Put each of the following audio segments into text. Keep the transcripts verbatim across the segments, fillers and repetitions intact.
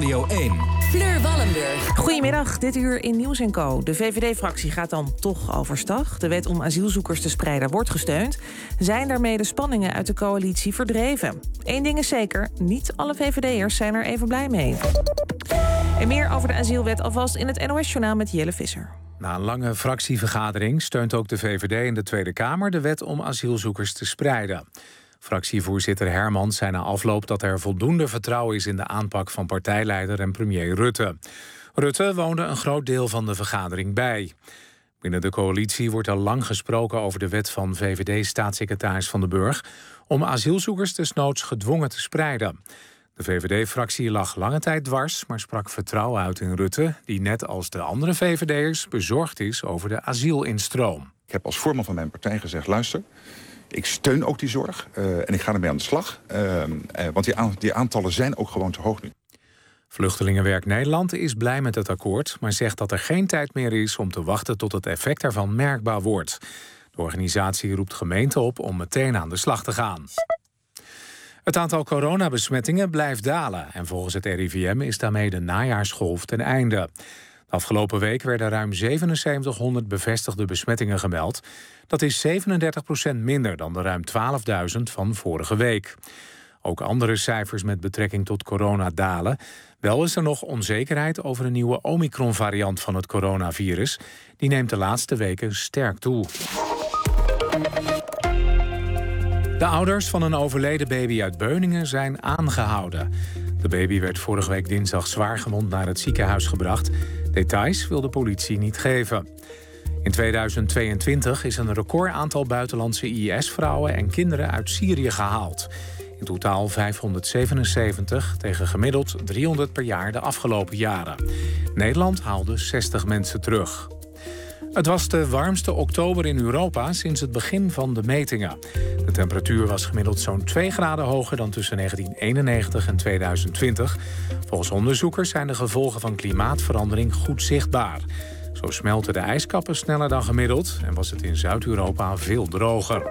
Radio één. Fleur Wallenburg. Goedemiddag, dit uur in Nieuws en Co. De V V D-fractie gaat dan toch overstag. De wet om asielzoekers te spreiden wordt gesteund. Zijn daarmee de spanningen uit de coalitie verdreven? Eén ding is zeker, niet alle V V D'ers zijn er even blij mee. En meer over de asielwet alvast in het N O S-journaal met Jelle Visser. Na een lange fractievergadering steunt ook de V V D in de Tweede Kamer de wet om asielzoekers te spreiden. Fractievoorzitter Hermans zei na afloop dat er voldoende vertrouwen is in de aanpak van partijleider en premier Rutte. Rutte woonde een groot deel van de vergadering bij. Binnen de coalitie wordt al lang gesproken over de wet van V V D-staatssecretaris Van den Burg om asielzoekers desnoods gedwongen te spreiden. De V V D-fractie lag lange tijd dwars, maar sprak vertrouwen uit in Rutte, die net als de andere V V D'ers bezorgd is over de asielinstroom. Ik heb als voorman van mijn partij gezegd, luister, ik steun ook die zorg uh, en ik ga ermee aan de slag. Uh, uh, want die, aan, die aantallen zijn ook gewoon te hoog nu. Vluchtelingenwerk Nederland is blij met het akkoord, maar zegt dat er geen tijd meer is om te wachten tot het effect daarvan merkbaar wordt. De organisatie roept gemeenten op om meteen aan de slag te gaan. Het aantal coronabesmettingen blijft dalen en volgens het R I V M is daarmee de najaarsgolf ten einde. De afgelopen week werden ruim zevenenzeventighonderd bevestigde besmettingen gemeld. Dat is zevenendertig procent minder dan de ruim twaalfduizend van vorige week. Ook andere cijfers met betrekking tot corona dalen. Wel is er nog onzekerheid over een nieuwe Omicron-variant van het coronavirus. Die neemt de laatste weken sterk toe. De ouders van een overleden baby uit Beuningen zijn aangehouden. De baby werd vorige week dinsdag zwaargewond naar het ziekenhuis gebracht. Details wil de politie niet geven. In tweeduizend tweeëntwintig is een record aantal buitenlandse I S-vrouwen en kinderen uit Syrië gehaald. In totaal vijfhonderdzevenenzeventig tegen gemiddeld driehonderd per jaar de afgelopen jaren. Nederland haalde zestig mensen terug. Het was de warmste oktober in Europa sinds het begin van de metingen. De temperatuur was gemiddeld zo'n twee graden hoger dan tussen negentien eenennegentig en tweeduizend twintig. Volgens onderzoekers zijn de gevolgen van klimaatverandering goed zichtbaar. Zo smelten de ijskappen sneller dan gemiddeld en was het in Zuid-Europa veel droger.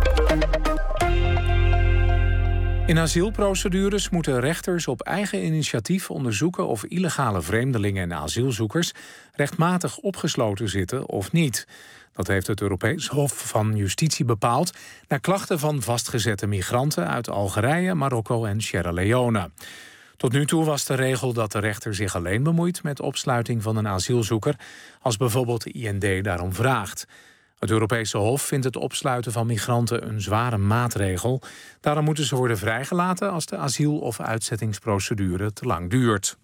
In asielprocedures moeten rechters op eigen initiatief onderzoeken of illegale vreemdelingen en asielzoekers rechtmatig opgesloten zitten of niet. Dat heeft het Europees Hof van Justitie bepaald na klachten van vastgezette migranten uit Algerije, Marokko en Sierra Leone. Tot nu toe was de regel dat de rechter zich alleen bemoeit met opsluiting van een asielzoeker als bijvoorbeeld de I N D daarom vraagt. Het Europese Hof vindt het opsluiten van migranten een zware maatregel. Daarom moeten ze worden vrijgelaten als de asiel- of uitzettingsprocedure te lang duurt.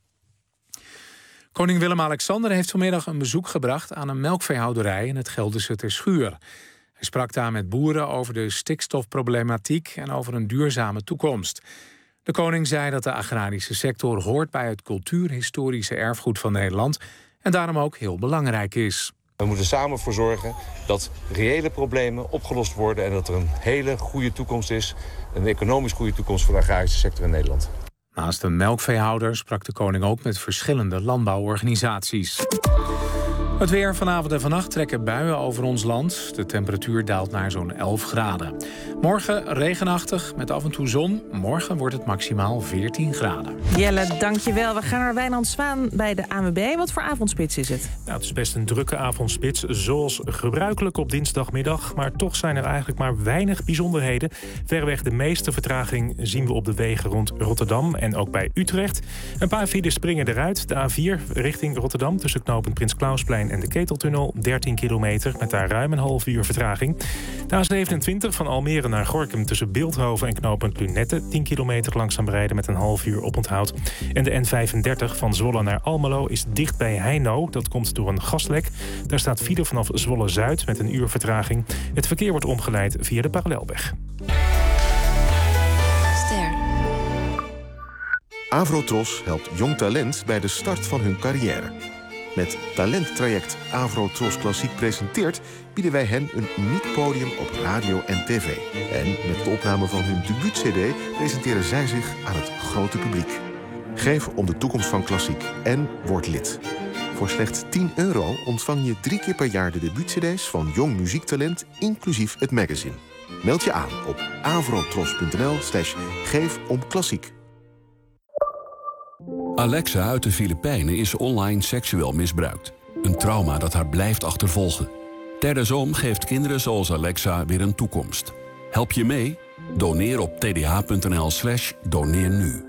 Koning Willem-Alexander heeft vanmiddag een bezoek gebracht aan een melkveehouderij in het Gelderse Terschuur. Hij sprak daar met boeren over de stikstofproblematiek en over een duurzame toekomst. De koning zei dat de agrarische sector hoort bij het cultuurhistorische erfgoed van Nederland en daarom ook heel belangrijk is. We moeten samen voor zorgen dat reële problemen opgelost worden en dat er een hele goede toekomst is, een economisch goede toekomst voor de agrarische sector in Nederland. Naast een melkveehouder sprak de koning ook met verschillende landbouworganisaties. Het weer vanavond en vannacht trekken buien over ons land. De temperatuur daalt naar zo'n elf graden. Morgen regenachtig met af en toe zon. Morgen wordt het maximaal veertien graden. Jelle, dankjewel. We gaan naar Wijnand Zwaan bij de A N W B. Wat voor avondspits is het? Nou, het is best een drukke avondspits, zoals gebruikelijk op dinsdagmiddag. Maar toch zijn er eigenlijk maar weinig bijzonderheden. Verreweg de meeste vertraging zien we op de wegen rond Rotterdam en ook bij Utrecht. Een paar files springen eruit. De A vier richting Rotterdam tussen knooppunt Prins Klausplein en de Keteltunnel, dertien kilometer met daar ruim een half uur vertraging. De A zevenentwintig van Almere naar Gorinchem tussen Bilthoven en knooppunt Lunette, tien kilometer langzaam rijden met een half uur oponthoud. En de N vijfendertig van Zwolle naar Almelo is dicht bij Heino. Dat komt door een gaslek. Daar staat file vanaf Zwolle-Zuid met een uur vertraging. Het verkeer wordt omgeleid via de parallelweg. Ster. Avrotros helpt jong talent bij de start van hun carrière. Met talenttraject Avrotros Klassiek presenteert bieden wij hen een uniek podium op radio en tv. En met de opname van hun debuut-C D presenteren zij zich aan het grote publiek. Geef om de toekomst van klassiek en word lid. Voor slechts tien euro ontvang je drie keer per jaar de debuut-cd's van jong muziektalent, inclusief het magazine. Meld je aan op avrotros punt n l slash geef om klassiek. Alexa uit de Filipijnen is online seksueel misbruikt. Een trauma dat haar blijft achtervolgen. Ter Zoom geeft kinderen zoals Alexa weer een toekomst. Help je mee? Doneer op tdh.nl slash doneer nu.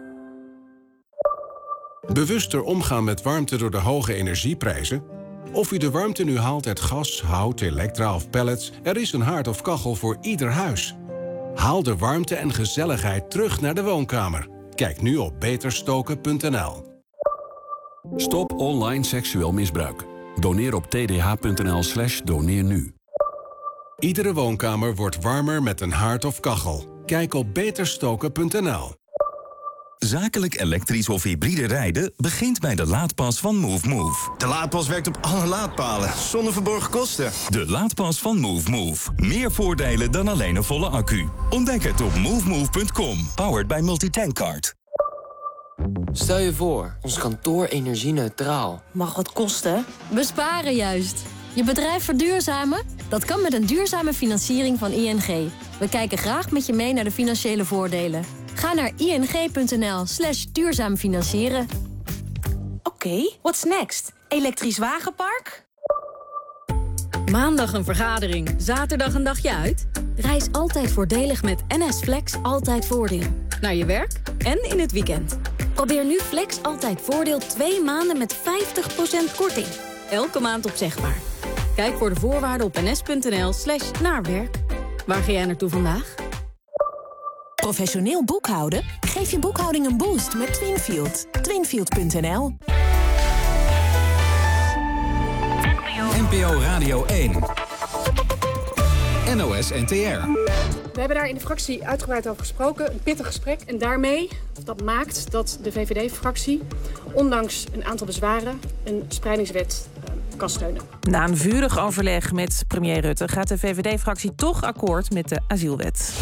Bewuster omgaan met warmte door de hoge energieprijzen? Of u de warmte nu haalt uit gas, hout, elektra of pellets... er is een haard of kachel voor ieder huis. Haal de warmte en gezelligheid terug naar de woonkamer. Kijk nu op beterstoken punt n l. Stop online seksueel misbruik. Doneer op tdh.nl slash doneer nu. Iedere woonkamer wordt warmer met een haard of kachel. Kijk op beterstoken punt n l. Zakelijk elektrisch of hybride rijden begint bij de laadpas van Move Move. De laadpas werkt op alle laadpalen, zonder verborgen kosten. De laadpas van Move Move. Meer voordelen dan alleen een volle accu. Ontdek het op move move punt com. Powered by Multitankcard. Stel je voor, ons kantoor energie-neutraal. Mag wat kosten? Besparen juist. Je bedrijf verduurzamen? Dat kan met een duurzame financiering van I N G. We kijken graag met je mee naar de financiële voordelen. Ga naar ing.nl slash duurzaam financieren. Oké, okay, what's next? Elektrisch wagenpark? Maandag een vergadering, zaterdag een dagje uit? Reis altijd voordelig met N S Flex Altijd Voordeel. Naar je werk en in het weekend. Probeer nu Flex Altijd Voordeel twee maanden met vijftig procent korting. Elke maand opzegbaar. Kijk voor de voorwaarden op ns.nl slash naarwerk. Waar ga jij naartoe vandaag? Professioneel boekhouden? Geef je boekhouding een boost met Twinfield. Twinfield punt n l. N P O Radio één. N O S N T R. We hebben daar in de fractie uitgebreid over gesproken. Een pittig gesprek. En daarmee, dat maakt dat de V V D-fractie... ondanks een aantal bezwaren een spreidingswet uh, kan steunen. Na een vurig overleg met premier Rutte gaat de V V D-fractie toch akkoord met de asielwet.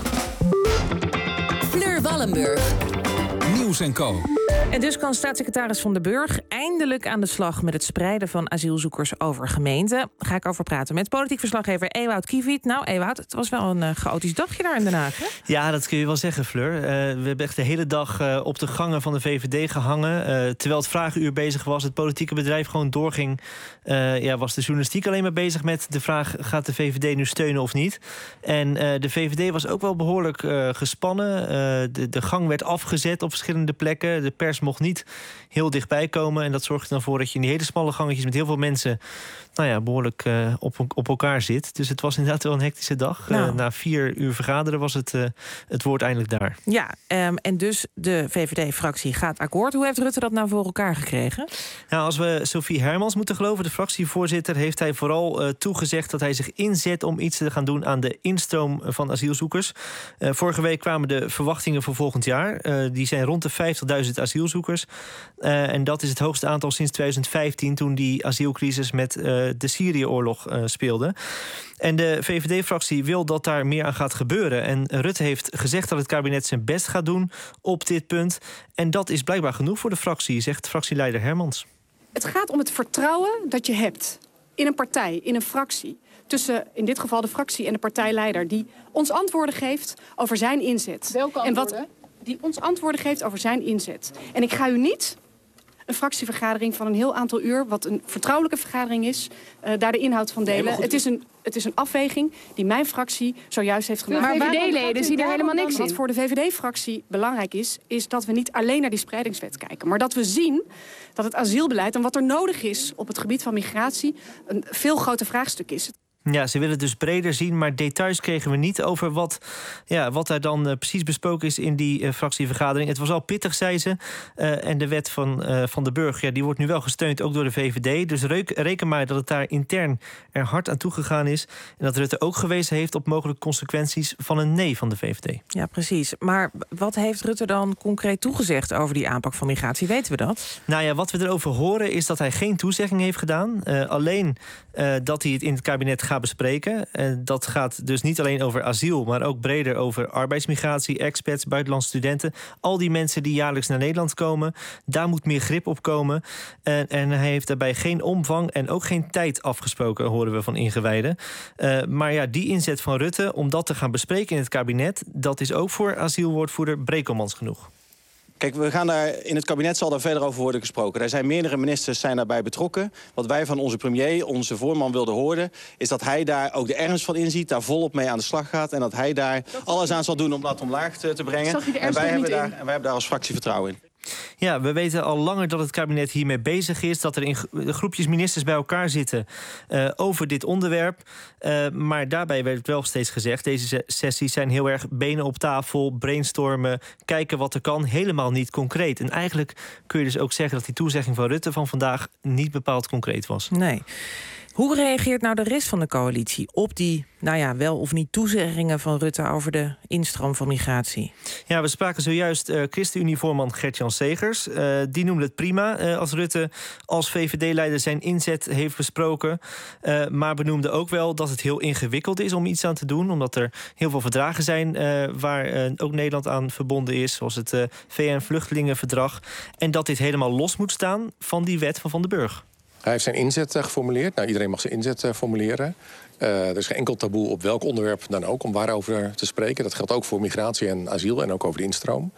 Fleur Wallenburg. Nieuws en Co. En dus kan staatssecretaris Van den Burg eindelijk aan de slag met het spreiden van asielzoekers over gemeenten. Ga ik over praten met politiek verslaggever Ewout Kiviet. Nou, Ewout, het was wel een uh, chaotisch dagje daar in Den Haag, hè? Ja, dat kun je wel zeggen, Fleur. Uh, we hebben echt de hele dag uh, op de gangen van de V V D gehangen. Uh, terwijl het vragenuur bezig was, het politieke bedrijf gewoon doorging. Uh, ja, was de journalistiek alleen maar bezig met de vraag: gaat de V V D nu steunen of niet? En uh, de V V D was ook wel behoorlijk uh, gespannen. Uh, de, de gang werd afgezet op verschillende plekken. De pers mocht niet heel dichtbij komen. En dat zorgt er dan voor dat je in die hele smalle gangetjes met heel veel mensen nou ja, behoorlijk uh, op, op elkaar zit. Dus het was inderdaad wel een hectische dag. Nou. Uh, na vier uur vergaderen was het, uh, het woord eindelijk daar. Ja, um, en dus de V V D-fractie gaat akkoord. Hoe heeft Rutte dat nou voor elkaar gekregen? Nou, als we Sophie Hermans moeten geloven, de fractievoorzitter, heeft hij vooral uh, toegezegd dat hij zich inzet om iets te gaan doen aan de instroom van asielzoekers. Uh, vorige week kwamen de verwachtingen voor volgend jaar. Uh, die zijn rond de vijftigduizend asielzoekers. Uh, en dat is het hoogste aantal sinds tweeduizend vijftien, toen die asielcrisis met uh, de Syrië-oorlog uh, speelde. En de V V D-fractie wil dat daar meer aan gaat gebeuren. En Rutte heeft gezegd dat het kabinet zijn best gaat doen op dit punt. En dat is blijkbaar genoeg voor de fractie, zegt fractieleider Hermans. Het gaat om het vertrouwen dat je hebt in een partij, in een fractie, tussen in dit geval de fractie en de partijleider, die ons antwoorden geeft over zijn inzet. Welke antwoorden? En wat, die ons antwoorden geeft over zijn inzet. En ik ga u niet een fractievergadering van een heel aantal uur, wat een vertrouwelijke vergadering is, uh, daar de inhoud van delen. Nee, het, is een, het is een afweging die mijn fractie zojuist heeft gemaakt. Maar V V D-leden zien er helemaal niks in. Wat voor de V V D-fractie belangrijk is, is dat we niet alleen naar die spreidingswet kijken, maar dat we zien dat het asielbeleid en wat er nodig is op het gebied van migratie een veel groter vraagstuk is. Ja, ze willen het dus breder zien, maar details kregen we niet over wat, ja, wat daar dan uh, precies besproken is in die uh, fractievergadering. Het was al pittig, zei ze. Uh, en de wet van uh, Van den Burg, ja, die wordt nu wel gesteund, ook door de V V D. Dus reuk, reken maar dat het daar intern er hard aan toegegaan is. En dat Rutte ook gewezen heeft op mogelijke consequenties van een nee van de V V D. Ja, precies. Maar wat heeft Rutte dan concreet toegezegd over die aanpak van migratie? Weten we dat? Nou ja, wat we erover horen is dat hij geen toezegging heeft gedaan. Uh, alleen uh, dat hij het in het kabinet gaat bespreken. En dat gaat dus niet alleen over asiel, maar ook breder over arbeidsmigratie, expats, buitenlandse studenten. Al die mensen die jaarlijks naar Nederland komen, daar moet meer grip op komen. En, en hij heeft daarbij geen omvang en ook geen tijd afgesproken, horen we van ingewijden. Uh, maar ja, die inzet van Rutte om dat te gaan bespreken in het kabinet, dat is ook voor asielwoordvoerder Brekelmans genoeg. Kijk, we gaan daar, in het kabinet zal daar verder over worden gesproken. Er zijn meerdere ministers zijn daarbij betrokken. Wat wij van onze premier, onze voorman, wilden horen, is dat hij daar ook de ernst van inziet, daar volop mee aan de slag gaat en dat hij daar alles aan zal doen om dat omlaag te, te brengen. En wij, hebben daar, en wij hebben daar als fractie vertrouwen in. Ja, we weten al langer dat het kabinet hiermee bezig is. Dat er in groepjes ministers bij elkaar zitten uh, over dit onderwerp. Uh, maar daarbij werd wel steeds gezegd, deze sessies zijn heel erg benen op tafel, brainstormen, kijken wat er kan. Helemaal niet concreet. En eigenlijk kun je dus ook zeggen dat die toezegging van Rutte van vandaag niet bepaald concreet was. Nee. Hoe reageert nou de rest van de coalitie op die, nou ja, wel of niet toezeggingen van Rutte over de instroom van migratie? Ja, we spraken zojuist uh, ChristenUnie-voorman Gert-Jan Segers. Uh, die noemde het prima uh, als Rutte als V V D-leider zijn inzet heeft besproken. Uh, maar benoemde ook wel dat het heel ingewikkeld is om iets aan te doen. Omdat er heel veel verdragen zijn uh, waar uh, ook Nederland aan verbonden is. Zoals het uh, V N-vluchtelingenverdrag. En dat dit helemaal los moet staan van die wet van Van den Burg. Hij heeft zijn inzet uh, geformuleerd. Nou, iedereen mag zijn inzet uh, formuleren. Uh, er is geen enkel taboe op welk onderwerp dan ook om waarover te spreken. Dat geldt ook voor migratie en asiel en ook over de instroom.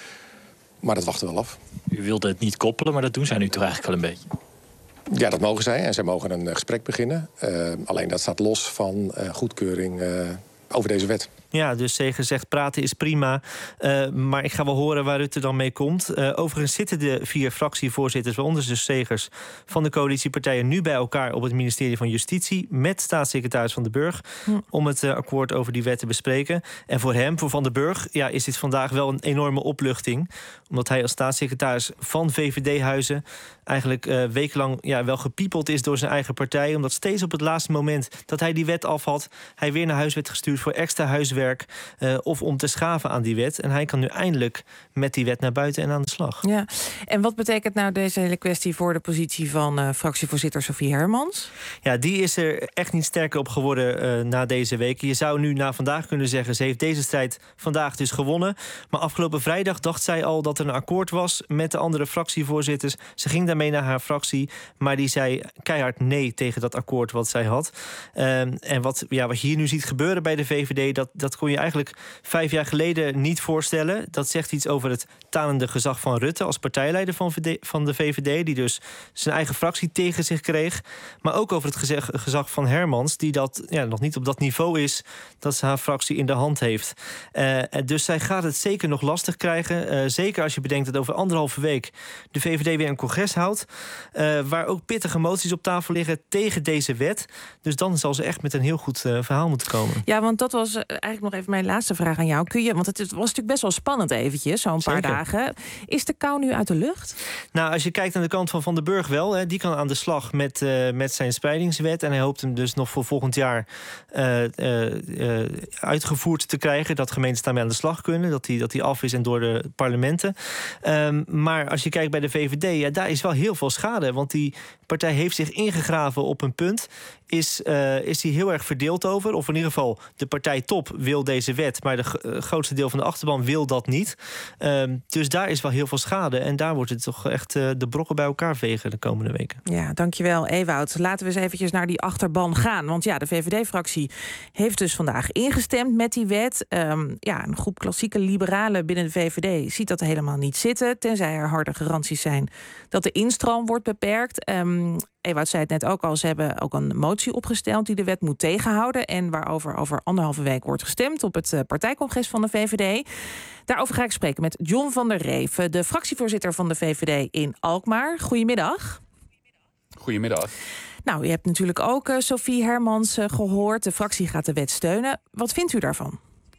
Maar dat wachten we wel af. U wilde het niet koppelen, maar dat doen zij nu toch eigenlijk wel een beetje? Ja, dat mogen zij. En zij mogen een uh, gesprek beginnen. Uh, alleen dat staat los van uh, goedkeuring uh, over deze wet. Ja, dus Segers zegt praten is prima. Uh, maar ik ga wel horen waar Rutte dan mee komt. Uh, overigens zitten de vier fractievoorzitters, waaronder dus Segers, van de coalitiepartijen nu bij elkaar op het ministerie van Justitie met staatssecretaris Van den Burg hm. om het uh, akkoord over die wet te bespreken. En voor hem, voor Van den Burg, ja, is dit vandaag wel een enorme opluchting. Omdat hij als staatssecretaris van V V D-huizen eigenlijk uh, wekenlang ja, wel gepiepeld is door zijn eigen partij. Omdat steeds op het laatste moment dat hij die wet af had, hij weer naar huis werd gestuurd voor extra huiswerk. Uh, of om te schaven aan die wet. En hij kan nu eindelijk met die wet naar buiten en aan de slag. Ja. En wat betekent nou deze hele kwestie voor de positie van uh, fractievoorzitter Sophie Hermans? Ja, die is er echt niet sterker op geworden uh, na deze week. Je zou nu na vandaag kunnen zeggen, ze heeft deze strijd vandaag dus gewonnen. Maar afgelopen vrijdag dacht zij al dat er een akkoord was met de andere fractievoorzitters. Ze ging daarmee naar haar fractie, maar die zei keihard nee tegen dat akkoord wat zij had. Uh, en wat, ja, wat je hier nu ziet gebeuren bij de V V D, dat, dat kon je eigenlijk vijf jaar geleden niet voorstellen. Dat zegt iets over het talende gezag van Rutte als partijleider van, V D, van de V V D, die dus zijn eigen fractie tegen zich kreeg. Maar ook over het gezag, gezag van Hermans, die dat ja, nog niet op dat niveau is dat ze haar fractie in de hand heeft. Uh, dus zij gaat het zeker nog lastig krijgen. Uh, zeker als je bedenkt dat over anderhalve week de V V D weer een congres houdt, Uh, waar ook pittige moties op tafel liggen tegen deze wet. Dus dan zal ze echt met een heel goed uh, verhaal moeten komen. Ja, want dat was uh, eigenlijk nog even mijn laatste vraag aan jou. Kun je, want het was natuurlijk best wel spannend eventjes, zo'n paar dagen. Is de kou nu uit de lucht? Nou, als je kijkt aan de kant van Van den Burg wel, hè, die kan aan de slag met, uh, met zijn spreidingswet. En hij hoopt hem dus nog voor volgend jaar uh, uh, uh, uitgevoerd te krijgen. Dat gemeenten daarmee aan de slag kunnen. Dat die, dat die af is en door de parlementen. Um, maar als je kijkt bij de V V D, ja, daar is wel heel veel schade. Want die partij heeft zich ingegraven op een punt. Is, uh, is die heel erg verdeeld over. Of in ieder geval, de partijtop wil deze wet, maar de uh, grootste deel van de achterban wil dat niet. Um, dus daar is wel heel veel schade. En daar wordt het toch echt uh, de brokken bij elkaar vegen de komende weken. Ja, dankjewel Ewout. Laten we eens eventjes naar die achterban gaan. Want ja, de V V D-fractie heeft dus vandaag ingestemd met die wet. Um, ja, een groep klassieke liberalen binnen de V V D ziet dat helemaal niet zitten, tenzij er harde garanties zijn dat de instroom wordt beperkt. Um, Ewout zei het net ook al, ze hebben ook een motie opgesteld die de wet moet tegenhouden en waarover over anderhalve week wordt gestemd op het partijcongres van de V V D. Daarover ga ik spreken met John van der Reeven, de fractievoorzitter van de V V D in Alkmaar. Goedemiddag. Goedemiddag. Nou, u hebt natuurlijk ook uh, Sophie Hermans uh, gehoord. De fractie gaat de wet steunen. Wat vindt u daarvan?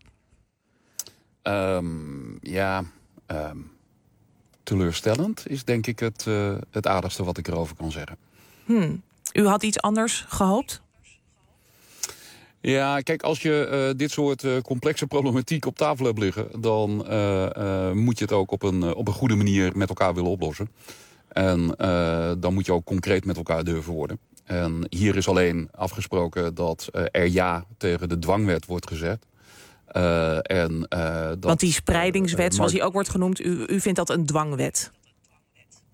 Um, ja, um, teleurstellend is denk ik het, uh, het aardigste wat ik erover kan zeggen. Hmm. U had iets anders gehoopt? Ja, kijk, als je uh, dit soort uh, complexe problematiek op tafel hebt liggen, dan uh, uh, moet je het ook op een, uh, op een goede manier met elkaar willen oplossen. En uh, dan moet je ook concreet met elkaar durven worden. En hier is alleen afgesproken dat uh, er ja tegen de dwangwet wordt gezet. Uh, en, uh, dat, Want die spreidingswet, uh, uh, zoals die ook wordt genoemd, u, u vindt dat een dwangwet?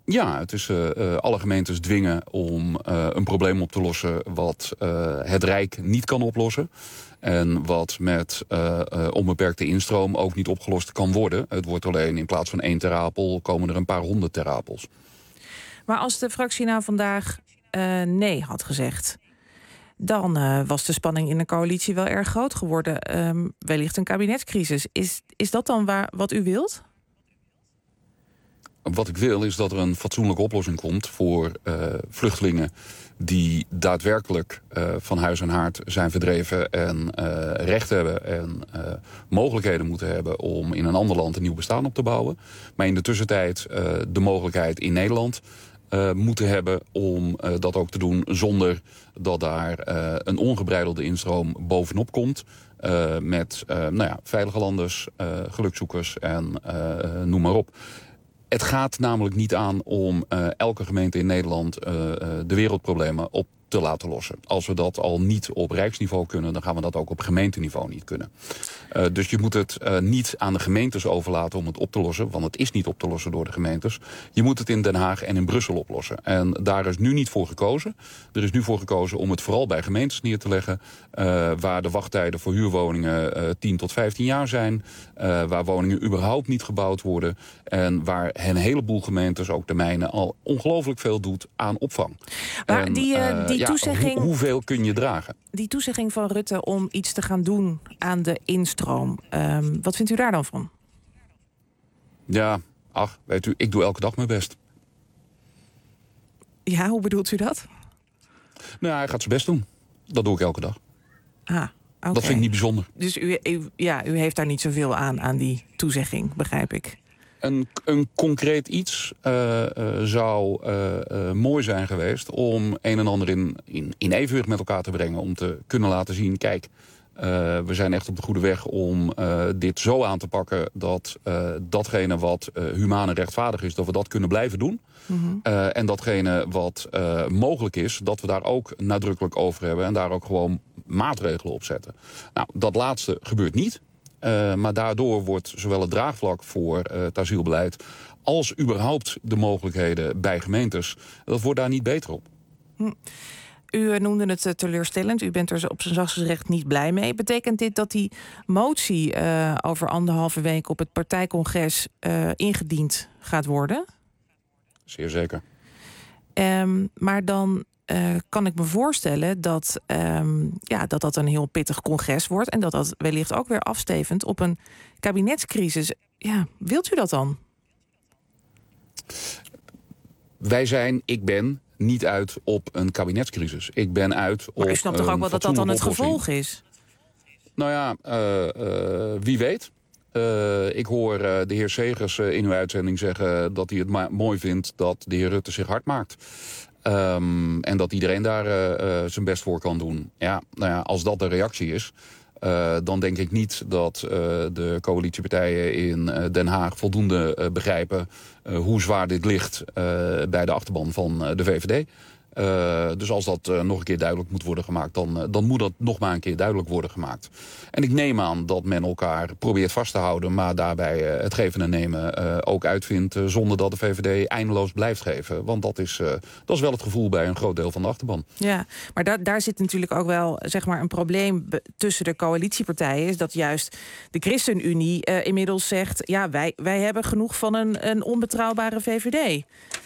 Ja, het is uh, uh, alle gemeentes dwingen om uh, een probleem op te lossen wat uh, het Rijk niet kan oplossen. En wat met uh, uh, onbeperkte instroom ook niet opgelost kan worden. Het wordt alleen in plaats van één terapel komen er een paar honderd terapels. Maar als de fractie nou vandaag uh, nee had gezegd, dan uh, was de spanning in de coalitie wel erg groot geworden. Um, wellicht een kabinetscrisis. Is, is dat dan waar, wat u wilt? Wat ik wil is dat er een fatsoenlijke oplossing komt voor uh, vluchtelingen die daadwerkelijk uh, van huis en haard zijn verdreven en uh, recht hebben en uh, mogelijkheden moeten hebben om in een ander land een nieuw bestaan op te bouwen. Maar in de tussentijd uh, de mogelijkheid in Nederland uh, moeten hebben om uh, dat ook te doen zonder dat daar uh, een ongebreidelde instroom bovenop komt. Uh, met uh, nou ja, veilige landers, uh, gelukzoekers en uh, noem maar op. Het gaat namelijk niet aan om uh, elke gemeente in Nederland uh, uh, de wereldproblemen op te laten lossen. Als we dat al niet op rijksniveau kunnen, dan gaan we dat ook op gemeenteniveau niet kunnen. Uh, dus je moet het uh, niet aan de gemeentes overlaten om het op te lossen, want het is niet op te lossen door de gemeentes. Je moet het in Den Haag en in Brussel oplossen. En daar is nu niet voor gekozen. Er is nu voor gekozen om het vooral bij gemeentes neer te leggen, uh, waar de wachttijden voor huurwoningen uh, tien tot vijftien jaar zijn, uh, waar woningen überhaupt niet gebouwd worden en waar een heleboel gemeentes, ook de mijne, al ongelooflijk veel doet aan opvang. Maar en, die, uh, die ja, toezegging, hoe, hoeveel kun je dragen? Die toezegging van Rutte om iets te gaan doen aan de instroom, um, wat vindt u daar dan van? Ja, ach, weet u, ik doe elke dag mijn best. Ja, hoe bedoelt u dat? Nou, hij gaat zijn best doen. Dat doe ik elke dag. Ah, okay. Dat vind ik niet bijzonder. Dus u, u, ja, u heeft daar niet zoveel aan, aan die toezegging, begrijp ik. Een, een concreet iets uh, uh, zou uh, uh, mooi zijn geweest om een en ander in, in, in evenwicht met elkaar te brengen. Om te kunnen laten zien, kijk, uh, we zijn echt op de goede weg om uh, dit zo aan te pakken dat uh, datgene wat uh, humaan en rechtvaardig is, dat we dat kunnen blijven doen. Mm-hmm. Uh, en datgene wat uh, mogelijk is, dat we daar ook nadrukkelijk over hebben en daar ook gewoon maatregelen op zetten. Nou, dat laatste gebeurt niet. Uh, maar daardoor wordt zowel het draagvlak voor uh, het asielbeleid als überhaupt de mogelijkheden bij gemeentes, dat wordt daar niet beter op. Hm. U noemde het uh, teleurstellend. U bent er op zijn zachtst gezegd niet blij mee. Betekent dit dat die motie uh, over anderhalve week op het partijcongres uh, ingediend gaat worden? Zeer zeker. Um, maar dan Uh, kan ik me voorstellen dat, um, ja, dat dat een heel pittig congres wordt en dat dat wellicht ook weer afstevend op een kabinetscrisis. Ja, wilt u dat dan? Wij zijn, ik ben niet uit op een kabinetscrisis. Ik ben uit op. Maar u snapt toch ook wel dat dat dan het gevolg is? Nou ja, uh, uh, wie weet. Uh, ik hoor uh, de heer Segers uh, in uw uitzending zeggen dat hij het ma- mooi vindt dat de heer Rutte zich hard maakt. Um, en dat iedereen daar uh, uh, zijn best voor kan doen. Ja, nou ja, als dat de reactie is, uh, dan denk ik niet dat uh, de coalitiepartijen in uh, Den Haag voldoende uh, begrijpen uh, hoe zwaar dit ligt uh, bij de achterban van uh, de V V D. Uh, dus als dat uh, nog een keer duidelijk moet worden gemaakt, dan, uh, dan moet dat nog maar een keer duidelijk worden gemaakt. En ik neem aan dat men elkaar probeert vast te houden, maar daarbij uh, het geven en nemen uh, ook uitvindt, uh, zonder dat de V V D eindeloos blijft geven. Want dat is, uh, dat is wel het gevoel bij een groot deel van de achterban. Ja, maar da- daar zit natuurlijk ook wel, zeg maar, een probleem be- tussen de coalitiepartijen. Is dat juist de ChristenUnie uh, inmiddels zegt, ja, wij, wij hebben genoeg van een, een onbetrouwbare V V D.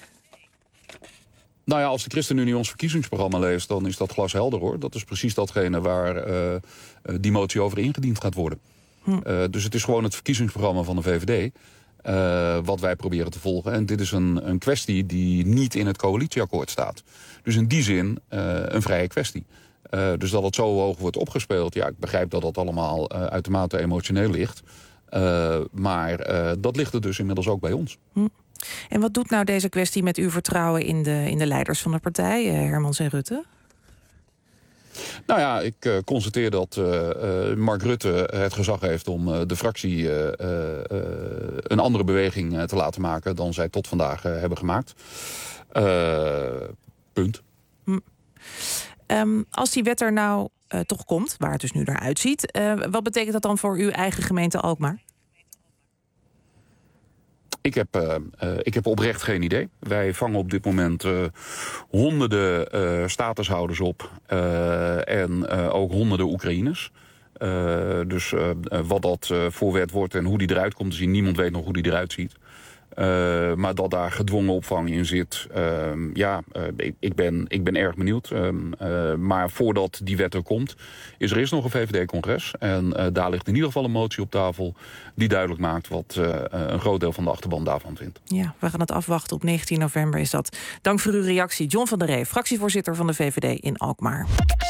Nou ja, als de ChristenUnie ons verkiezingsprogramma leest, dan is dat glashelder, hoor. Dat is precies datgene waar uh, die motie over ingediend gaat worden. Hm. Uh, dus het is gewoon het verkiezingsprogramma van de V V D uh, wat wij proberen te volgen. En dit is een, een kwestie die niet in het coalitieakkoord staat. Dus in die zin uh, een vrije kwestie. Uh, dus dat het zo hoog wordt opgespeeld, ja, ik begrijp dat dat allemaal uh, uitermate emotioneel ligt. Uh, maar uh, dat ligt er dus inmiddels ook bij ons. Hm. En wat doet nou deze kwestie met uw vertrouwen in de, in de leiders van de partij, Hermans en Rutte? Nou ja, ik uh, constateer dat uh, uh, Mark Rutte het gezag heeft om uh, de fractie uh, uh, een andere beweging uh, te laten maken dan zij tot vandaag uh, hebben gemaakt. Uh, punt. Hm. Um, als die wet er nou uh, toch komt, waar het dus nu naar uitziet, uh, wat betekent dat dan voor uw eigen gemeente Alkmaar? Ik heb, uh, uh, ik heb oprecht geen idee. Wij vangen op dit moment uh, honderden uh, statushouders op. Uh, en uh, ook honderden Oekraïners. Uh, dus uh, wat dat uh, voor wet wordt en hoe die eruit komt te zien. Niemand weet nog hoe die eruit ziet. Uh, maar dat daar gedwongen opvang in zit, uh, ja, uh, ik, ik, ben, ik ben erg benieuwd. Uh, uh, maar voordat die wet er komt, is er eerst nog een V V D-congres. En uh, daar ligt in ieder geval een motie op tafel die duidelijk maakt wat uh, een groot deel van de achterban daarvan vindt. Ja, we gaan het afwachten. Op negentien november is dat. Dank voor uw reactie. John van der Ree, fractievoorzitter van de V V D in Alkmaar.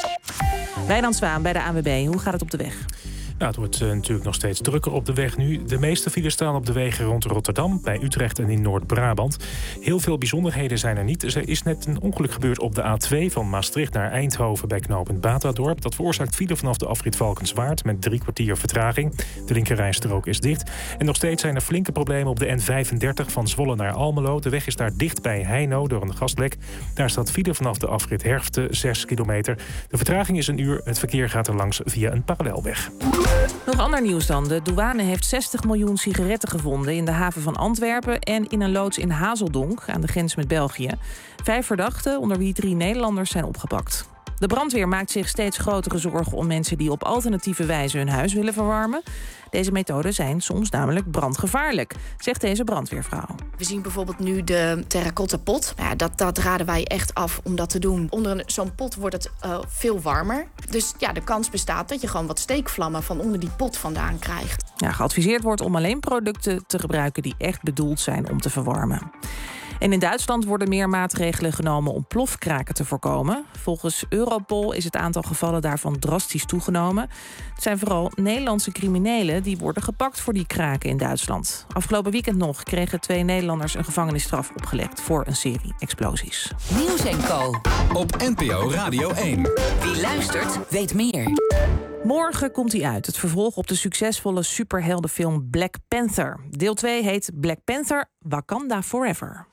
Wijnand Zwaan bij de A N W B. Hoe gaat het op de weg? Nou, het wordt uh, natuurlijk nog steeds drukker op de weg nu. De meeste files staan op de wegen rond Rotterdam, bij Utrecht en in Noord-Brabant. Heel veel bijzonderheden zijn er niet. Er is net een ongeluk gebeurd op de A twee van Maastricht naar Eindhoven bij knooppunt Batadorp. Dat veroorzaakt file vanaf de afrit Valkenswaard met drie kwartier vertraging. De linkerrijstrook is dicht. En nog steeds zijn er flinke problemen op de N vijfendertig van Zwolle naar Almelo. De weg is daar dicht bij Heino door een gaslek. Daar staat file vanaf de afrit Herfte, zes kilometer. De vertraging is een uur. Het verkeer gaat er langs via een parallelweg. Nog ander nieuws dan. De douane heeft zestig miljoen sigaretten gevonden in de haven van Antwerpen en in een loods in Hazeldonk aan de grens met België. Vijf verdachten, onder wie drie Nederlanders, zijn opgepakt. De brandweer maakt zich steeds grotere zorgen om mensen die op alternatieve wijze hun huis willen verwarmen. Deze methoden zijn soms namelijk brandgevaarlijk, zegt deze brandweervrouw. We zien bijvoorbeeld nu de terracotta pot. Ja, dat, dat raden wij echt af om dat te doen. Onder zo'n pot wordt het uh, veel warmer. Dus ja, de kans bestaat dat je gewoon wat steekvlammen van onder die pot vandaan krijgt. Ja, geadviseerd wordt om alleen producten te gebruiken die echt bedoeld zijn om te verwarmen. En in Duitsland worden meer maatregelen genomen om plofkraken te voorkomen. Volgens Europol is het aantal gevallen daarvan drastisch toegenomen. Het zijn vooral Nederlandse criminelen die worden gepakt voor die kraken in Duitsland. Afgelopen weekend nog kregen twee Nederlanders een gevangenisstraf opgelegd voor een serie explosies. Nieuws en Co. Op N P O Radio één. Wie luistert, weet meer. Morgen komt hij uit, het vervolg op de succesvolle superheldenfilm Black Panther. Deel twee heet Black Panther Wakanda Forever.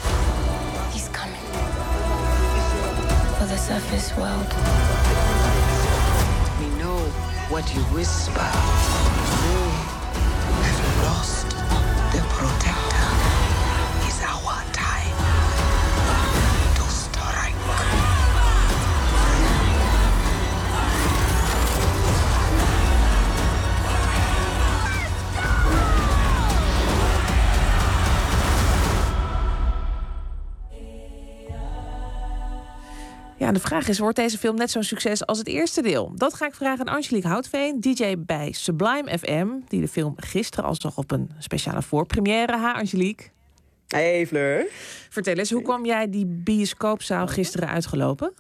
He's coming for the surface world. We know what you whisper. We have lost the protector. It's our time to strike. Ja, de vraag is, wordt deze film net zo'n succes als het eerste deel? Dat ga ik vragen aan Angelique Houtveen, D J bij Sublime F M... die de film gisteren al zag op een speciale voorpremière. Ha, Angelique. Hey, Fleur. Vertel eens, hoe kwam jij die bioscoopzaal gisteren uitgelopen?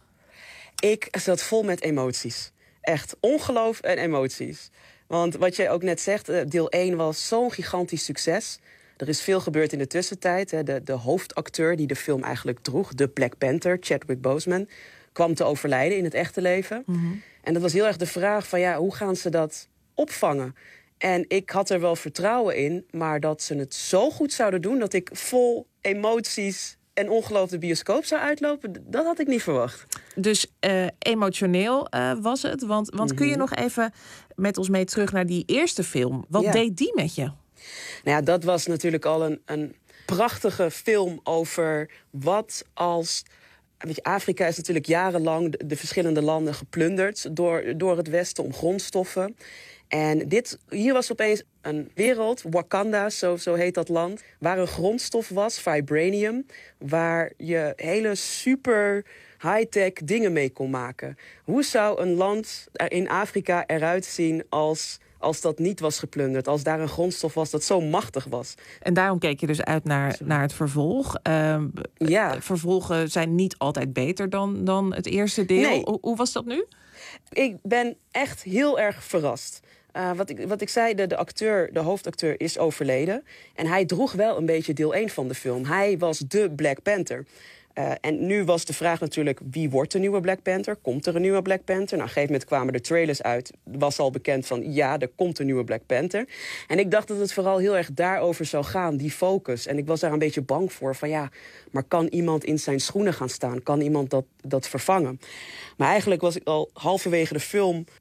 Ik zat vol met emoties. Echt, ongeloof en emoties. Want wat je ook net zegt, deel één was zo'n gigantisch succes. Er is veel gebeurd in de tussentijd. De, de hoofdacteur die de film eigenlijk droeg, de Black Panther, Chadwick Boseman, kwam te overlijden in het echte leven. Mm-hmm. En dat was heel erg de vraag van, ja, hoe gaan ze dat opvangen? En ik had er wel vertrouwen in, maar dat ze het zo goed zouden doen dat ik vol emoties en ongeloof de bioscoop zou uitlopen, dat had ik niet verwacht. Dus uh, emotioneel uh, was het. Want, want mm-hmm. kun je nog even met ons mee terug naar die eerste film? Wat ja. deed die met je? Nou ja, dat was natuurlijk al een, een prachtige film over wat als... Weet je, Afrika is natuurlijk jarenlang de, de verschillende landen geplunderd door, door het Westen om grondstoffen. En dit, hier was opeens een wereld, Wakanda, zo, zo heet dat land, waar een grondstof was, vibranium, waar je hele super high-tech dingen mee kon maken. Hoe zou een land in Afrika eruit zien als, als dat niet was geplunderd, als daar een grondstof was dat zo machtig was? En daarom keek je dus uit naar, naar het vervolg. Uh, ja. Vervolgen zijn niet altijd beter dan, dan het eerste deel. Nee. Hoe, hoe was dat nu? Ik ben echt heel erg verrast. Uh, wat, ik, wat ik zei, de, de acteur, de hoofdacteur is overleden. En hij droeg wel een beetje deel één van de film. Hij was de Black Panther. Uh, en nu was de vraag natuurlijk, wie wordt de nieuwe Black Panther? Komt er een nieuwe Black Panther? Nou, op een gegeven moment kwamen de trailers uit. Was al bekend van, ja, er komt een nieuwe Black Panther. En ik dacht dat het vooral heel erg daarover zou gaan, die focus. En ik was daar een beetje bang voor, van ja, maar kan iemand in zijn schoenen gaan staan? Kan iemand dat, dat vervangen? Maar eigenlijk was ik al halverwege de film, toen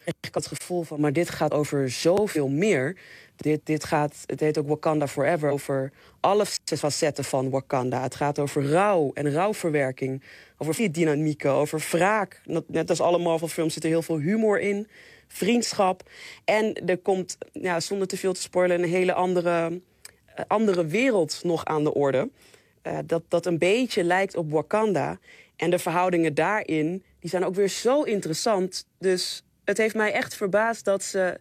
Ik had het gevoel van, maar dit gaat over zoveel meer. Dit, dit gaat, het heet ook Wakanda Forever, over alle facetten van Wakanda. Het gaat over rouw en rouwverwerking, over dynamieken, over wraak. Net als alle Marvel-films zit er heel veel humor in, vriendschap. En er komt, ja, zonder te veel te spoileren, een hele andere, andere wereld nog aan de orde. Uh, dat, dat een beetje lijkt op Wakanda. En de verhoudingen daarin, die zijn ook weer zo interessant. Dus het heeft mij echt verbaasd dat ze,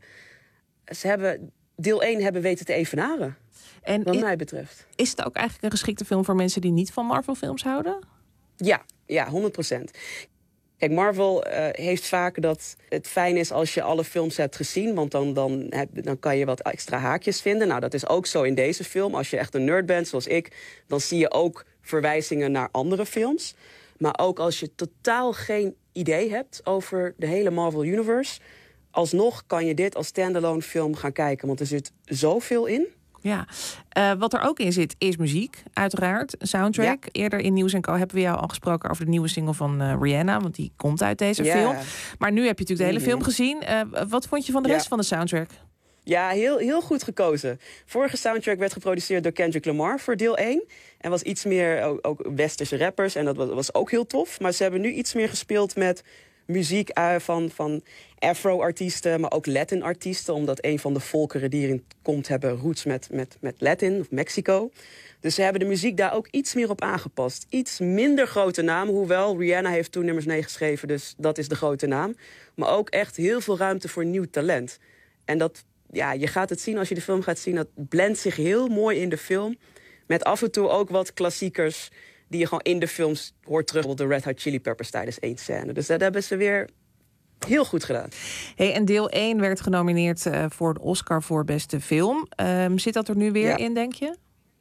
ze hebben, deel één hebben weten te evenaren. En wat mij betreft. Is het ook eigenlijk een geschikte film voor mensen die niet van Marvel-films houden? Ja, ja, honderd procent. Kijk, Marvel uh, heeft vaak dat het fijn is als je alle films hebt gezien, want dan, dan, heb, dan kan je wat extra haakjes vinden. Nou, dat is ook zo in deze film. Als je echt een nerd bent, zoals ik, dan zie je ook verwijzingen naar andere films. Maar ook als je totaal geen idee hebt over de hele Marvel Universe, alsnog kan je dit als standalone film gaan kijken, want er zit zoveel in. Ja, uh, wat er ook in zit is muziek, uiteraard. Soundtrack. Ja. Eerder in Nieuws en Co hebben we jou al gesproken over de nieuwe single van uh, Rihanna, want die komt uit deze ja. film. Maar nu heb je natuurlijk de hele mm-hmm. film gezien. Uh, wat vond je van de rest ja. van de soundtrack? Ja, heel, heel goed gekozen. Vorige soundtrack werd geproduceerd door Kendrick Lamar voor deel één. En was iets meer ook, ook westerse rappers. En dat was, was ook heel tof. Maar ze hebben nu iets meer gespeeld met muziek uh, van, van Afro-artiesten, maar ook Latin-artiesten. Omdat een van de volkeren die erin komt hebben roots met, met, met Latin of Mexico. Dus ze hebben de muziek daar ook iets meer op aangepast. Iets minder grote naam, hoewel Rihanna heeft toen nummers negen geschreven. Dus dat is de grote naam. Maar ook echt heel veel ruimte voor nieuw talent. En dat, ja, je gaat het zien als je de film gaat zien. Dat blendt zich heel mooi in de film. Met af en toe ook wat klassiekers die je gewoon in de films hoort terug. Bijvoorbeeld de Red Hot Chili Peppers tijdens één scène. Dus dat hebben ze weer heel goed gedaan. Hey, en deel één werd genomineerd uh, voor de Oscar voor beste film. Um, zit dat er nu weer ja. in, denk je?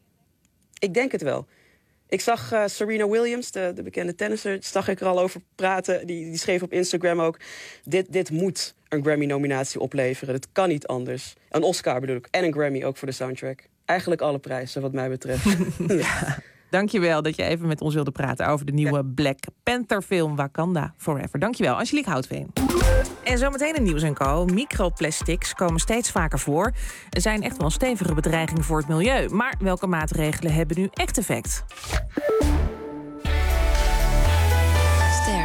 Ik denk het wel. Ik zag uh, Serena Williams, de, de bekende tennisser, zag ik er al over praten. Die, die schreef op Instagram ook, dit, dit moet een Grammy-nominatie opleveren. Dat kan niet anders. Een Oscar bedoel ik. En een Grammy ook voor de soundtrack. Eigenlijk alle prijzen wat mij betreft. ja. Dankjewel dat je even met ons wilde praten over de nieuwe Black Panther film Wakanda Forever. Dankjewel, Angelique Houtveen. En zometeen in Nieuws en Co. Microplastics komen steeds vaker voor. Er zijn echt wel een stevige bedreiging voor het milieu. Maar welke maatregelen hebben nu echt effect? Ster.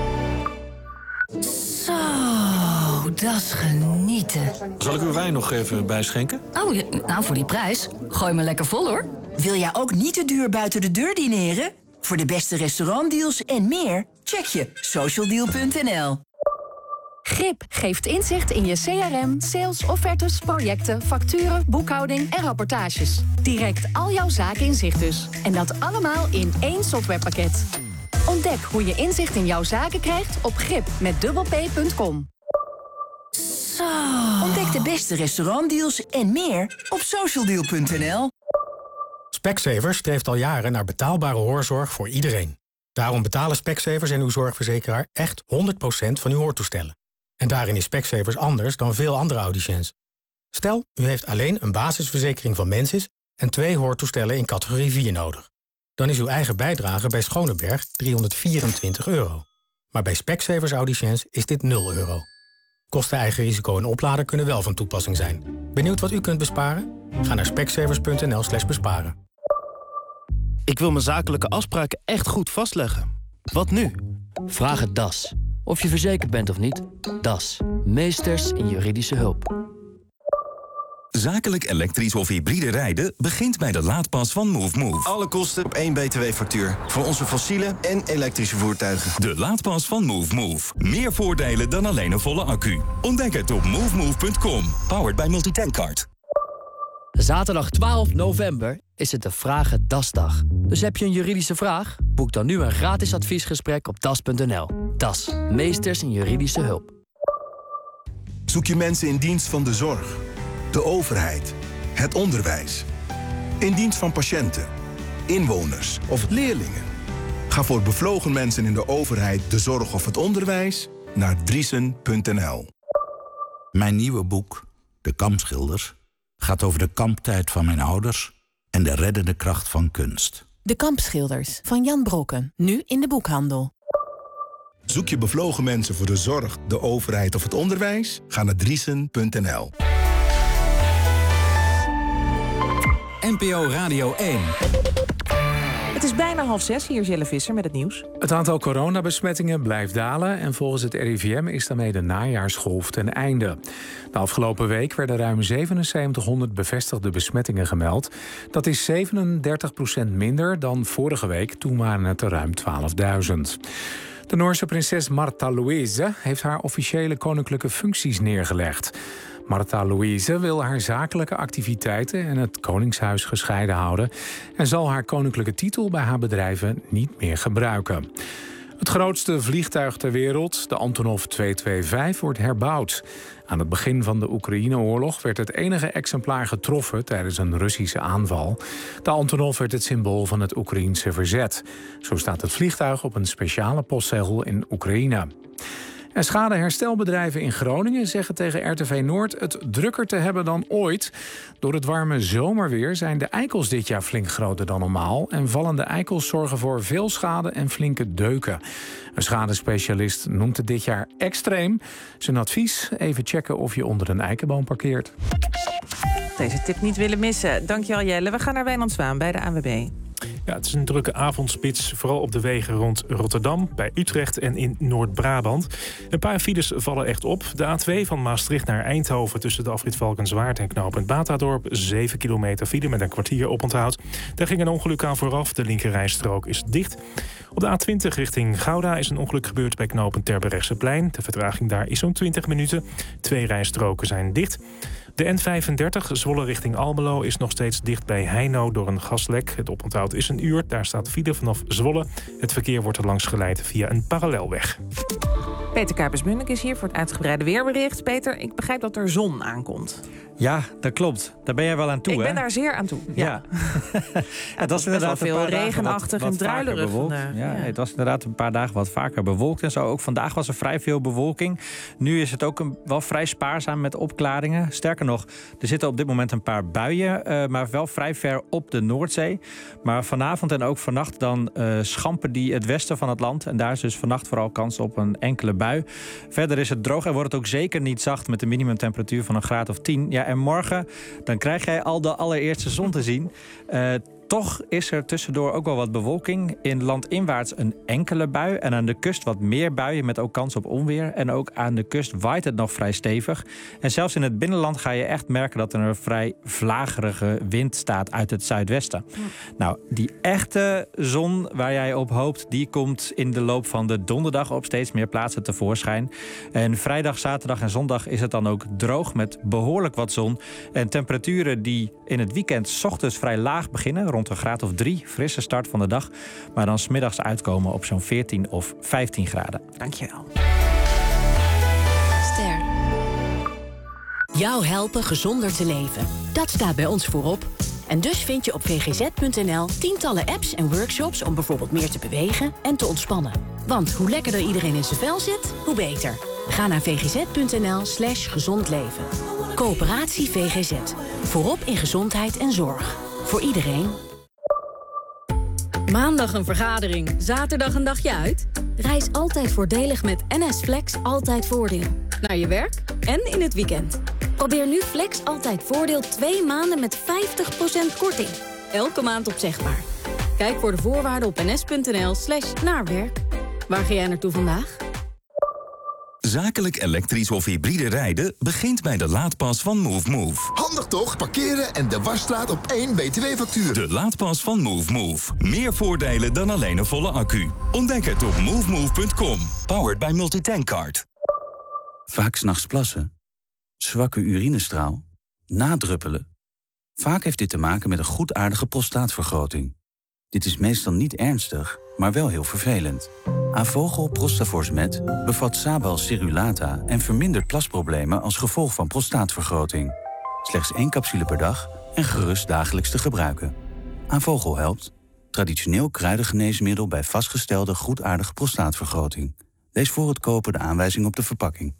Zo, dat is genieten. Zal ik uw wijn nog even bijschenken? Oh, ja, nou voor die prijs. Gooi me lekker vol hoor. Wil jij ook niet te duur buiten de deur dineren? Voor de beste restaurantdeals en meer, check je socialdeal punt n l. Grip geeft inzicht in je C R M, sales, offertes, projecten, facturen, boekhouding en rapportages. Direct al jouw zaken in zicht dus. En dat allemaal in één softwarepakket. Ontdek hoe je inzicht in jouw zaken krijgt op grip met dubbel p punt com. Zo. Ontdek de beste restaurantdeals en meer op socialdeal punt n l. Specsavers streeft al jaren naar betaalbare hoorzorg voor iedereen. Daarom betalen Specsavers en uw zorgverzekeraar echt honderd procent van uw hoortoestellen. En daarin is Specsavers anders dan veel andere audiciëns. Stel, u heeft alleen een basisverzekering van Mensis en twee hoortoestellen in categorie vier nodig. Dan is uw eigen bijdrage bij Schoneberg driehonderdvierentwintig euro. Maar bij Specsavers audiciëns is dit nul euro. Kosten, eigen risico en oplader kunnen wel van toepassing zijn. Benieuwd wat u kunt besparen? Ga naar specsavers punt n l slash besparen. Ik wil mijn zakelijke afspraken echt goed vastleggen. Wat nu? Vraag het D A S. Of je verzekerd bent of niet, D A S. Meesters in juridische hulp. Zakelijk elektrisch of hybride rijden begint bij de laadpas van Move Move. Alle kosten op één B T W-factuur. Voor onze fossiele en elektrische voertuigen. De laadpas van Move Move. Meer voordelen dan alleen een volle accu. Ontdek het op move move punt com. Powered by Multitankcard. Zaterdag twaalf november is het de Vragen D A S-dag. Dus heb je een juridische vraag? Boek dan nu een gratis adviesgesprek op D A S punt n l. D A S. Meesters in juridische hulp. Zoek je mensen in dienst van de zorg, de overheid, het onderwijs. In dienst van patiënten, inwoners of leerlingen. Ga voor bevlogen mensen in de overheid, de zorg of het onderwijs naar driesen punt n l. Mijn nieuwe boek, De Kampschilders, gaat over de kamptijd van mijn ouders en de reddende kracht van kunst. De Kampschilders van Jan Brokken, nu in de boekhandel. Zoek je bevlogen mensen voor de zorg, de overheid of het onderwijs? Ga naar driesen punt n l. N P O Radio één. Het is bijna half zes, hier is Jelle Visser met het nieuws. Het aantal coronabesmettingen blijft dalen en volgens het R I V M is daarmee de najaarsgolf ten einde. De afgelopen week werden ruim zevenenzeventighonderd bevestigde besmettingen gemeld. Dat is zevenendertig procent minder dan vorige week, toen waren het er ruim twaalfduizend. De Noorse prinses Martha Louise heeft haar officiële koninklijke functies neergelegd. Martha Louise wil haar zakelijke activiteiten en het koningshuis gescheiden houden en zal haar koninklijke titel bij haar bedrijven niet meer gebruiken. Het grootste vliegtuig ter wereld, de Antonov tweehonderdvijfentwintig, wordt herbouwd. Aan het begin van de Oekraïne-oorlog werd het enige exemplaar getroffen tijdens een Russische aanval. De Antonov werd het symbool van het Oekraïense verzet. Zo staat het vliegtuig op een speciale postzegel in Oekraïne. En schadeherstelbedrijven in Groningen zeggen tegen R T V Noord het drukker te hebben dan ooit. Door het warme zomerweer zijn de eikels dit jaar flink groter dan normaal. En vallende eikels zorgen voor veel schade en flinke deuken. Een schadespecialist noemt het dit jaar extreem. Zijn advies: even checken of je onder een eikenboom parkeert. Deze tip niet willen missen. Dankjewel Jelle. We gaan naar Wijnand Zwaan bij de A N W B. Ja, het is een drukke avondspits, vooral op de wegen rond Rotterdam, bij Utrecht en in Noord-Brabant. Een paar files vallen echt op. De A twee van Maastricht naar Eindhoven tussen de afrit Valkenswaard en knooppunt Batadorp. zeven kilometer file met een kwartier oponthoud. Daar ging een ongeluk aan vooraf. De linkerrijstrook is dicht. Op de A twintig richting Gouda is een ongeluk gebeurd bij knooppunt Terbrechtseplein. De vertraging daar is zo'n twintig minuten. Twee rijstroken zijn dicht. De N vijfendertig, Zwolle richting Almelo, is nog steeds dicht bij Heino door een gaslek. Het oponthoud is een uur. Daar staat file vanaf Zwolle. Het verkeer wordt er langs geleid via een parallelweg. Peter Kuipers-Munnik is hier voor het uitgebreide weerbericht. Peter, ik begrijp dat er zon aankomt. Ja, dat klopt. Daar ben jij wel aan toe, ik hè? Ik ben daar zeer aan toe, ja. ja. ja dat is inderdaad veel een paar regenachtig wat, en druilerig. Bewolkt. Ja, ja. Het was inderdaad een paar dagen wat vaker bewolkt en zo. Ook vandaag was er vrij veel bewolking. Nu is het ook een, wel vrij spaarzaam met opklaringen. Sterker nog, er zitten op dit moment een paar buien, uh, maar wel vrij ver op de Noordzee. Maar vanavond en ook vannacht dan uh, schampen die het westen van het land. En daar is dus vannacht vooral kans op een enkele bui. Verder is het droog en wordt het ook zeker niet zacht met een minimumtemperatuur van een graad of tien. Ja, en morgen dan krijg jij al de allereerste zon te zien. Uh, Toch is er tussendoor ook wel wat bewolking. In landinwaarts een enkele bui. En aan de kust wat meer buien met ook kans op onweer. En ook aan de kust waait het nog vrij stevig. En zelfs in het binnenland ga je echt merken dat er een vrij vlagerige wind staat uit het zuidwesten. Ja. Nou, die echte zon waar jij op hoopt, die komt in de loop van de donderdag op steeds meer plaatsen tevoorschijn. En vrijdag, zaterdag en zondag is het dan ook droog met behoorlijk wat zon. En temperaturen die in het weekend 's ochtends vrij laag beginnen, rond een graad of drie, frisse start van de dag. Maar dan 's middags uitkomen op zo'n veertien of vijftien graden. Dankjewel. Ster. Jou helpen gezonder te leven. Dat staat bij ons voorop. En dus vind je op v g z punt n l tientallen apps en workshops om bijvoorbeeld meer te bewegen en te ontspannen. Want hoe lekkerder iedereen in zijn vel zit, hoe beter. Ga naar v g z punt n l slash gezond leven. Coöperatie V G Z. Voorop in gezondheid en zorg. Voor iedereen. Maandag een vergadering, zaterdag een dagje uit? Reis altijd voordelig met N S Flex Altijd Voordeel. Naar je werk en in het weekend. Probeer nu Flex Altijd Voordeel twee maanden met vijftig procent korting. Elke maand opzegbaar. Kijk voor de voorwaarden op ns punt n l slash naarwerk. Waar ga jij naartoe vandaag? Zakelijk elektrisch of hybride rijden begint bij de laadpas van Move Move. Handig toch? Parkeren en de wasstraat op één B T W-factuur. De laadpas van Move Move. Meer voordelen dan alleen een volle accu. Ontdek het op move move punt com. Powered by Multitankcard. Vaak 's nachts plassen. Zwakke urinestraal. Nadruppelen. Vaak heeft dit te maken met een goedaardige prostaatvergroting. Dit is meestal niet ernstig, maar wel heel vervelend. Avogel Prostafors Met bevat Sabal Cerulata en vermindert plasproblemen als gevolg van prostaatvergroting. Slechts één capsule per dag en gerust dagelijks te gebruiken. Avogel helpt. Traditioneel kruidengeneesmiddel bij vastgestelde goedaardige prostaatvergroting. Lees voor het kopen de aanwijzing op de verpakking.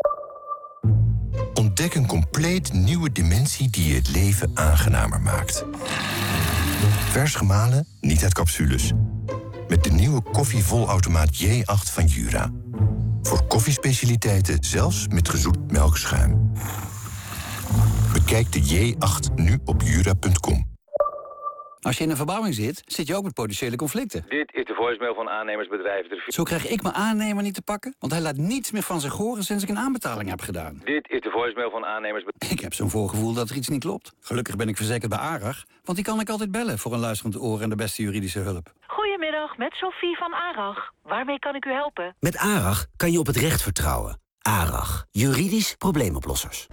Ontdek een compleet nieuwe dimensie die je het leven aangenamer maakt. Vers gemalen, niet uit capsules. Met de nieuwe koffievolautomaat J acht van Jura. Voor koffiespecialiteiten, zelfs met gezoet melkschuim. Bekijk de J acht nu op jura punt com. Als je in een verbouwing zit, zit je ook met potentiële conflicten. Dit is de voicemail van aannemersbedrijf. Zo krijg ik mijn aannemer niet te pakken, want hij laat niets meer van zich horen sinds ik een aanbetaling heb gedaan. Dit is de voicemail van aannemersbedrijf. Ik heb zo'n voorgevoel dat er iets niet klopt. Gelukkig ben ik verzekerd bij ARAG, want die kan ik altijd bellen voor een luisterend oor en de beste juridische hulp. Goedemiddag, met Sophie van ARAG. Waarmee kan ik u helpen? Met ARAG kan je op het recht vertrouwen. ARAG, juridisch probleemoplossers.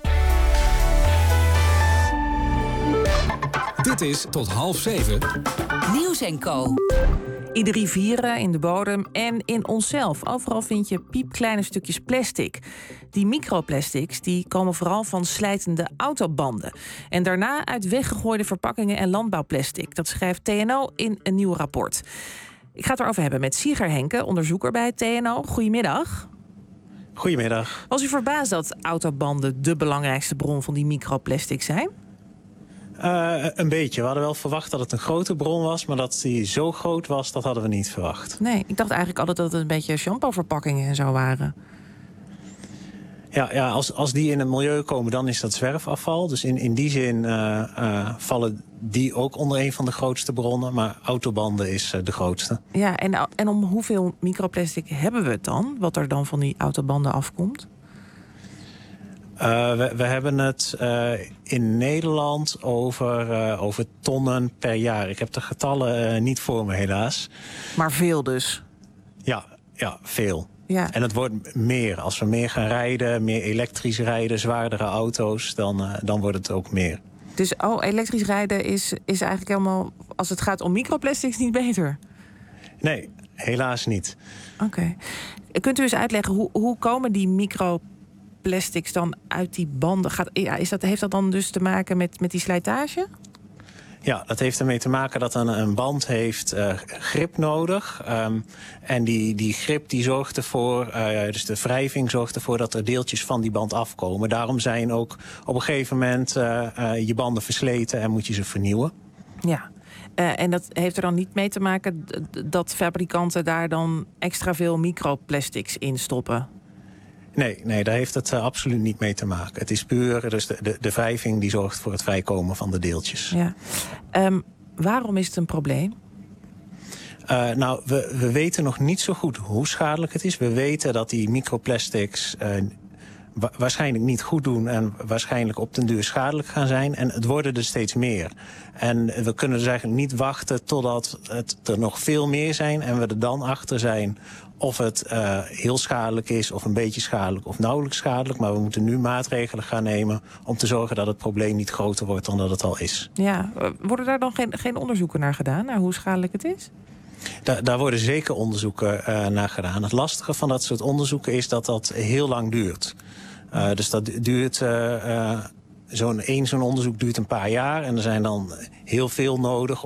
Dit is tot half zeven. Nieuws en Co. In de rivieren, in de bodem en in onszelf. Overal vind je piepkleine stukjes plastic. Die microplastics die komen vooral van slijtende autobanden. En daarna uit weggegooide verpakkingen en landbouwplastic. Dat schrijft T N O in een nieuw rapport. Ik ga het erover hebben met Sieger Henke, onderzoeker bij T N O. Goedemiddag. Goedemiddag. Was u verbaasd dat autobanden de belangrijkste bron van die microplastics zijn? Uh, een beetje. We hadden wel verwacht dat het een grote bron was, maar dat die zo groot was, dat hadden we niet verwacht. Nee, ik dacht eigenlijk altijd dat het een beetje shampooverpakkingen en zo waren. Ja, ja als, als die in het milieu komen, dan is dat zwerfafval. Dus in, in die zin uh, uh, vallen die ook onder een van de grootste bronnen. Maar autobanden is uh, de grootste. Ja, en, en om hoeveel microplastic hebben we het dan? Wat er dan van die autobanden afkomt? Uh, we, we hebben het uh, in Nederland over, uh, over tonnen per jaar. Ik heb de getallen uh, niet voor me, helaas. Maar veel dus? Ja, ja veel. Ja. En het wordt meer. Als we meer gaan rijden, meer elektrisch rijden, zwaardere auto's, dan, uh, dan wordt het ook meer. Dus oh, elektrisch rijden is, is eigenlijk helemaal, als het gaat om microplastics, niet beter? Nee, helaas niet. Oké. Okay. Kunt u eens uitleggen, hoe, hoe komen die microplastics plastics dan uit die banden? Gaat, ja, is dat, heeft dat dan dus te maken met, met die slijtage? Ja, dat heeft ermee te maken dat een, een band heeft uh, grip nodig. Um, en die, die grip die zorgt ervoor, uh, dus de wrijving zorgt ervoor dat er deeltjes van die band afkomen. Daarom zijn ook op een gegeven moment uh, uh, je banden versleten en moet je ze vernieuwen. Ja. Uh, en dat heeft er dan niet mee te maken dat fabrikanten daar dan extra veel microplastics in stoppen? Nee, nee, daar heeft het uh, absoluut niet mee te maken. Het is puur, dus de, de, de wrijving die zorgt voor het vrijkomen van de deeltjes. Ja. Um, waarom is het een probleem? Uh, nou, we, we weten nog niet zo goed hoe schadelijk het is. We weten dat die microplastics uh, wa- waarschijnlijk niet goed doen en waarschijnlijk op den duur schadelijk gaan zijn. En het worden er steeds meer. En we kunnen dus eigenlijk niet wachten totdat het er nog veel meer zijn en we er dan achter zijn of het uh, heel schadelijk is, of een beetje schadelijk, of nauwelijks schadelijk. Maar we moeten nu maatregelen gaan nemen om te zorgen dat het probleem niet groter wordt dan dat het al is. Ja, worden daar dan geen, geen onderzoeken naar gedaan, naar hoe schadelijk het is? Da- daar worden zeker onderzoeken uh, naar gedaan. Het lastige van dat soort onderzoeken is dat dat heel lang duurt. Uh, dus dat duurt... Uh, uh, Zo'n één zo'n onderzoek duurt een paar jaar en er zijn dan heel veel nodig